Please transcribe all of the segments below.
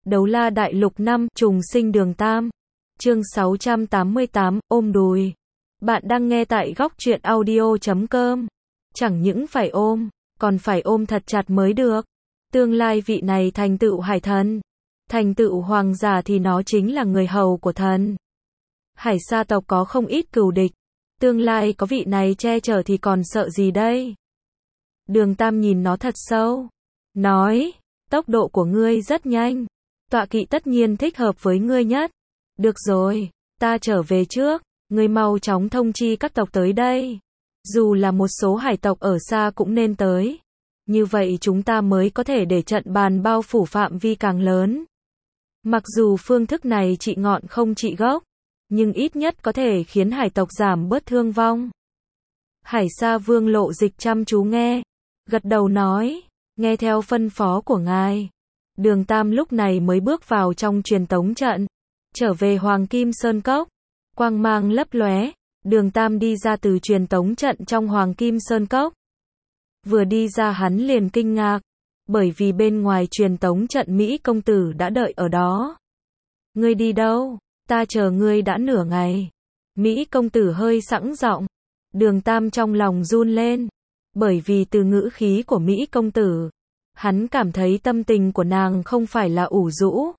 Đấu la đại lục 5, trùng sinh Đường Tam. Chương 688, ôm đùi. Bạn đang nghe tại góc truyện audio.com. Chẳng những phải ôm, còn phải ôm thật chặt mới được. Tương lai vị này thành tựu hải thần, thành tựu hoàng giả thì nó chính là người hầu của thần. Hải sa tộc có không ít cừu địch. Tương lai có vị này che chở thì còn sợ gì đây? Đường Tam nhìn nó thật sâu. Nói, tốc độ của ngươi rất nhanh. Tọa kỵ tất nhiên thích hợp với ngươi nhất. Được rồi, ta trở về trước. Ngươi mau chóng thông chi các tộc tới đây. Dù là một số hải tộc ở xa cũng nên tới. Như vậy chúng ta mới có thể để trận bàn bao phủ phạm vi càng lớn. Mặc dù phương thức này trị ngọn không trị gốc, nhưng ít nhất có thể khiến hải tộc giảm bớt thương vong. Hải Sa Vương Lộ Dịch chăm chú nghe, gật đầu nói, nghe theo phân phó của ngài. Đường Tam lúc này mới bước vào trong truyền tống trận, trở về Hoàng Kim Sơn Cốc. Quang mang lấp lóe, Đường Tam đi ra từ truyền tống trận trong Hoàng Kim Sơn Cốc. Vừa đi ra hắn liền kinh ngạc, bởi vì bên ngoài truyền tống trận Mỹ công tử đã đợi ở đó. Ngươi đi đâu? Ta chờ ngươi đã nửa ngày. Mỹ công tử hơi sẵn giọng. Đường Tam trong lòng run lên, bởi vì từ ngữ khí của Mỹ công tử, hắn cảm thấy tâm tình của nàng không phải là ủ rũ,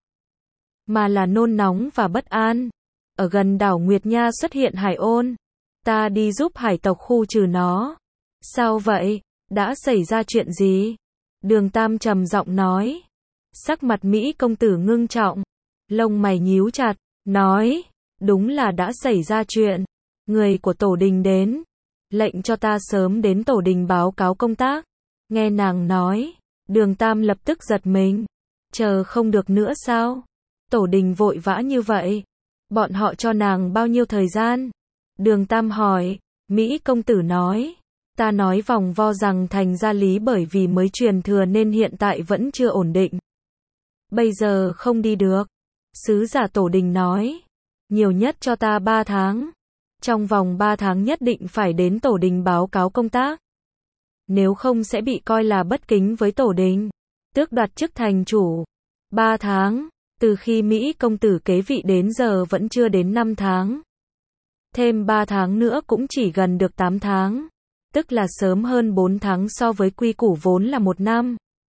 mà là nôn nóng và bất an. Ở gần đảo Nguyệt Nha xuất hiện hải ôn. Ta đi giúp hải tộc khu trừ nó. Sao vậy? Đã xảy ra chuyện gì? Đường Tam trầm giọng nói. Sắc mặt Mỹ công tử ngưng trọng, lông mày nhíu chặt, nói, đúng là đã xảy ra chuyện. Người của tổ đình đến, lệnh cho ta sớm đến tổ đình báo cáo công tác. Nghe nàng nói, Đường Tam lập tức giật mình. Chờ không được nữa sao? Tổ đình vội vã như vậy. Bọn họ cho nàng bao nhiêu thời gian? Đường Tam hỏi. Mỹ công tử nói, ta nói vòng vo rằng thành gia lý bởi vì mới truyền thừa nên hiện tại vẫn chưa ổn định. Bây giờ không đi được. Sứ giả tổ đình nói, nhiều nhất cho ta 3 tháng. Trong vòng 3 tháng nhất định phải đến tổ đình báo cáo công tác. Nếu không sẽ bị coi là bất kính với tổ đình, tước đoạt chức thành chủ. 3 tháng, từ khi Mỹ công tử kế vị đến giờ vẫn chưa đến 5 tháng. Thêm 3 tháng nữa cũng chỉ gần được 8 tháng. Tức là sớm hơn 4 tháng so với quy củ vốn là 1 năm.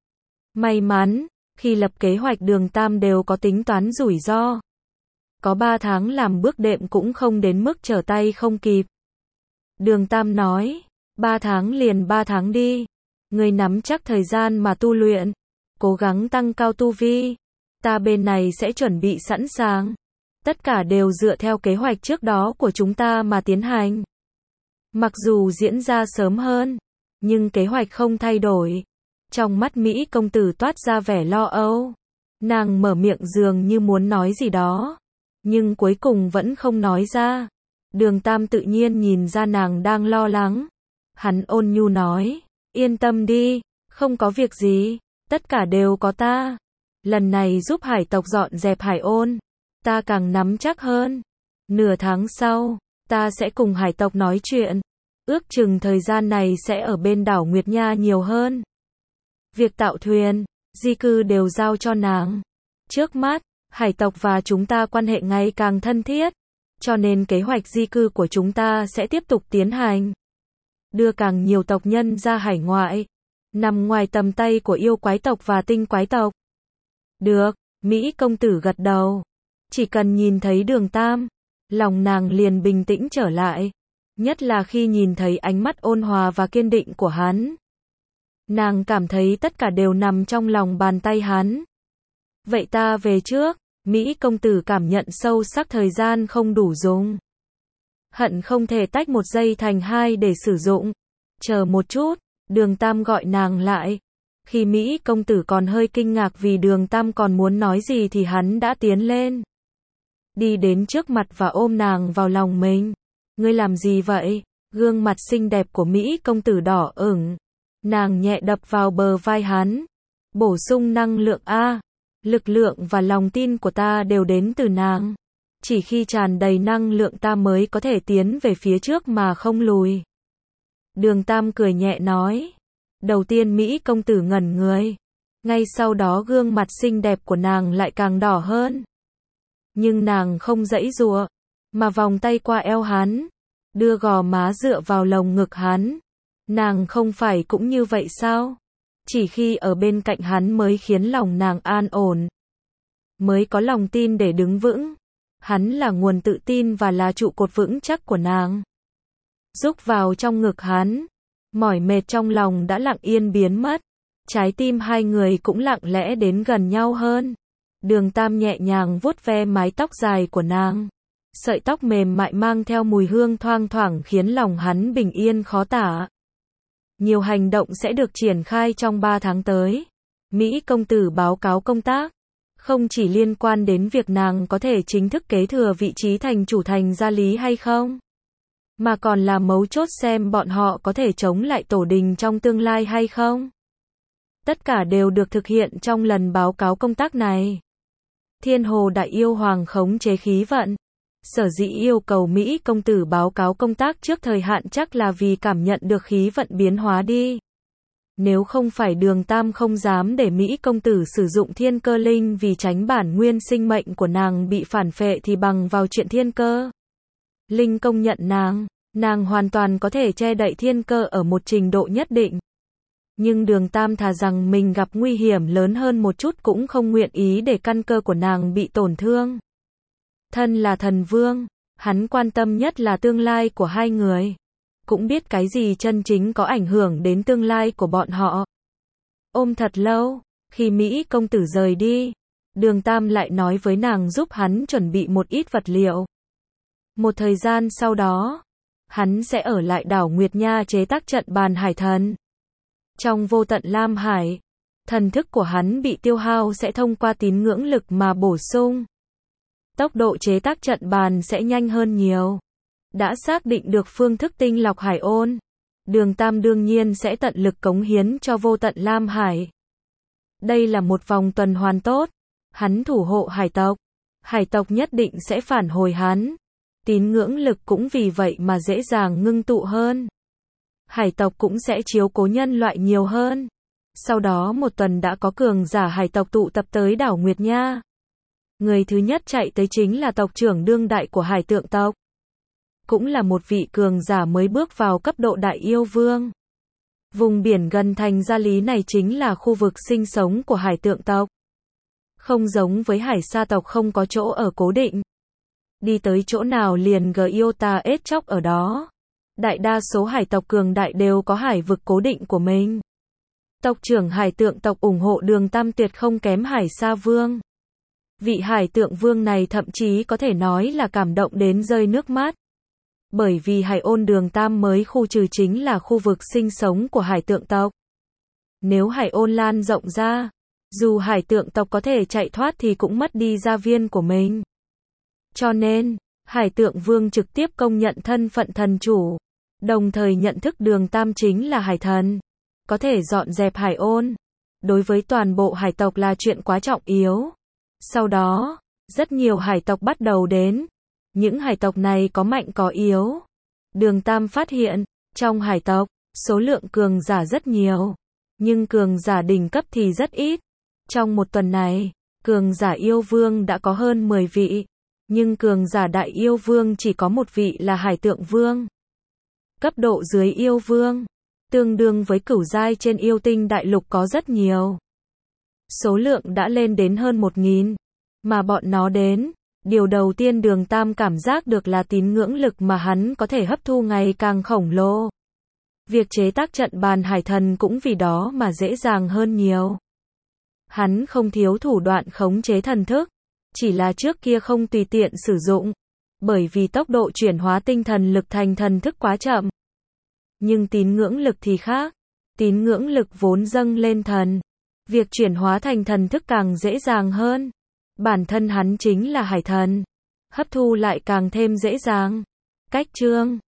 May mắn, khi lập kế hoạch Đường Tam đều có tính toán rủi ro. Có 3 tháng làm bước đệm cũng không đến mức trở tay không kịp. Đường Tam nói, 3 tháng liền 3 tháng đi. Ngươi nắm chắc thời gian mà tu luyện, cố gắng tăng cao tu vi. Ta bên này sẽ chuẩn bị sẵn sàng. Tất cả đều dựa theo kế hoạch trước đó của chúng ta mà tiến hành. Mặc dù diễn ra sớm hơn, nhưng kế hoạch không thay đổi. Trong mắt Mỹ công tử toát ra vẻ lo âu. Nàng mở miệng dường như muốn nói gì đó, nhưng cuối cùng vẫn không nói ra. Đường Tam tự nhiên nhìn ra nàng đang lo lắng. Hắn ôn nhu nói, yên tâm đi, không có việc gì, tất cả đều có ta. Lần này giúp hải tộc dọn dẹp hải ôn, ta càng nắm chắc hơn. Nửa tháng sau, ta sẽ cùng hải tộc nói chuyện. Ước chừng thời gian này sẽ ở bên đảo Nguyệt Nha nhiều hơn. Việc tạo thuyền, di cư đều giao cho nàng. Trước mắt, hải tộc và chúng ta quan hệ ngày càng thân thiết, cho nên kế hoạch di cư của chúng ta sẽ tiếp tục tiến hành. Đưa càng nhiều tộc nhân ra hải ngoại, nằm ngoài tầm tay của yêu quái tộc và tinh quái tộc. Được, Mỹ công tử gật đầu. Chỉ cần nhìn thấy Đường Tam, lòng nàng liền bình tĩnh trở lại. Nhất là khi nhìn thấy ánh mắt ôn hòa và kiên định của hắn. Nàng cảm thấy tất cả đều nằm trong lòng bàn tay hắn. Vậy ta về trước. Mỹ công tử cảm nhận sâu sắc thời gian không đủ dùng. Hận không thể tách một giây thành 2 để sử dụng. Chờ một chút, Đường Tam gọi nàng lại. Khi Mỹ công tử còn hơi kinh ngạc vì Đường Tam còn muốn nói gì thì hắn đã tiến lên. Đi đến trước mặt và ôm nàng vào lòng mình. Ngươi làm gì vậy? Gương mặt xinh đẹp của Mỹ công tử đỏ ửng. Nàng nhẹ đập vào bờ vai hắn. Bổ sung năng lượng A. Lực lượng và lòng tin của ta đều đến từ nàng. Chỉ khi tràn đầy năng lượng ta mới có thể tiến về phía trước mà không lùi. Đường Tam cười nhẹ nói. Đầu tiên Mỹ công tử ngẩn người. Ngay sau đó gương mặt xinh đẹp của nàng lại càng đỏ hơn. Nhưng nàng không giãy giụa, mà vòng tay qua eo hắn, đưa gò má dựa vào lồng ngực hắn. Nàng không phải cũng như vậy sao? Chỉ khi ở bên cạnh hắn mới khiến lòng nàng an ổn, mới có lòng tin để đứng vững. Hắn là nguồn tự tin và là trụ cột vững chắc của nàng. Rúc vào trong ngực hắn, mỏi mệt trong lòng đã lặng yên biến mất. Trái tim hai người cũng lặng lẽ đến gần nhau hơn. Đường Tam nhẹ nhàng vuốt ve mái tóc dài của nàng. Sợi tóc mềm mại mang theo mùi hương thoang thoảng khiến lòng hắn bình yên khó tả. Nhiều hành động sẽ được triển khai trong 3 tháng tới. Mỹ công tử báo cáo công tác, không chỉ liên quan đến việc nàng có thể chính thức kế thừa vị trí thành chủ thành Gia Lý hay không, mà còn là mấu chốt xem bọn họ có thể chống lại tổ đình trong tương lai hay không. Tất cả đều được thực hiện trong lần báo cáo công tác này. Thiên Hồ Đại Yêu Hoàng khống chế khí vận. Sở dĩ yêu cầu Mỹ công tử báo cáo công tác trước thời hạn chắc là vì cảm nhận được khí vận biến hóa đi. Nếu không phải Đường Tam không dám để Mỹ công tử sử dụng thiên cơ linh vì tránh bản nguyên sinh mệnh của nàng bị phản phệ thì bằng vào chuyện thiên cơ linh công nhận nàng hoàn toàn có thể che đậy thiên cơ ở một trình độ nhất định. Nhưng Đường Tam thà rằng mình gặp nguy hiểm lớn hơn một chút cũng không nguyện ý để căn cơ của nàng bị tổn thương. Thân là thần vương, hắn quan tâm nhất là tương lai của hai người. Cũng biết cái gì chân chính có ảnh hưởng đến tương lai của bọn họ. Ôm thật lâu, khi Mỹ công tử rời đi, Đường Tam lại nói với nàng giúp hắn chuẩn bị một ít vật liệu. Một thời gian sau đó, hắn sẽ ở lại đảo Nguyệt Nha chế tác trận bàn hải thần. Trong vô tận Lam Hải, thần thức của hắn bị tiêu hao sẽ thông qua tín ngưỡng lực mà bổ sung. Tốc độ chế tác trận bàn sẽ nhanh hơn nhiều. Đã xác định được phương thức tinh lọc hải ôn, Đường Tam đương nhiên sẽ tận lực cống hiến cho vô tận Lam Hải. Đây là một vòng tuần hoàn tốt. Hắn thủ hộ hải tộc nhất định sẽ phản hồi hắn. Tín ngưỡng lực cũng vì vậy mà dễ dàng ngưng tụ hơn. Hải tộc cũng sẽ chiếu cố nhân loại nhiều hơn. Sau đó một tuần đã có cường giả hải tộc tụ tập tới đảo Nguyệt Nha. Người thứ nhất chạy tới chính là tộc trưởng đương đại của Hải Tượng tộc. Cũng là một vị cường giả mới bước vào cấp độ Đại Yêu Vương. Vùng biển gần thành Gia Lý này chính là khu vực sinh sống của Hải Tượng tộc. Không giống với Hải Sa tộc không có chỗ ở cố định. Đi tới chỗ nào liền Giota ết chóc ở đó. Đại đa số hải tộc cường đại đều có hải vực cố định của mình. Tộc trưởng Hải Tượng tộc ủng hộ Đường Tam tuyệt không kém Hải Sa Vương. Vị Hải Tượng Vương này thậm chí có thể nói là cảm động đến rơi nước mắt. Bởi vì Hải ôn Đường Tam mới khu trừ chính là khu vực sinh sống của Hải Tượng tộc. Nếu Hải ôn lan rộng ra, dù Hải Tượng tộc có thể chạy thoát thì cũng mất đi gia viên của mình. Cho nên, Hải Tượng Vương trực tiếp công nhận thân phận thần chủ, đồng thời nhận thức Đường Tam chính là hải thần, có thể dọn dẹp Hải ôn. Đối với toàn bộ hải tộc là chuyện quá trọng yếu. Sau đó, rất nhiều hải tộc bắt đầu đến. Những hải tộc này có mạnh có yếu. Đường Tam phát hiện, trong hải tộc, số lượng cường giả rất nhiều, nhưng cường giả đỉnh cấp thì rất ít. Trong một tuần này, cường giả yêu vương đã có hơn 10 vị, nhưng cường giả đại yêu vương chỉ có một vị là Hải Tượng Vương. Cấp độ dưới yêu vương, tương đương với cửu giai trên yêu tinh đại lục có rất nhiều. Số lượng đã lên đến hơn 1000, mà bọn nó đến. Điều đầu tiên Đường Tam cảm giác được là tín ngưỡng lực mà hắn có thể hấp thu ngày càng khổng lồ. Việc chế tác trận bàn hải thần cũng vì đó mà dễ dàng hơn nhiều. Hắn không thiếu thủ đoạn khống chế thần thức, chỉ là trước kia không tùy tiện sử dụng, bởi vì tốc độ chuyển hóa tinh thần lực thành thần thức quá chậm. Nhưng tín ngưỡng lực thì khác, tín ngưỡng lực vốn dâng lên thần, việc chuyển hóa thành thần thức càng dễ dàng hơn. Bản thân hắn chính là hải thần, hấp thu lại càng thêm dễ dàng. Cách chương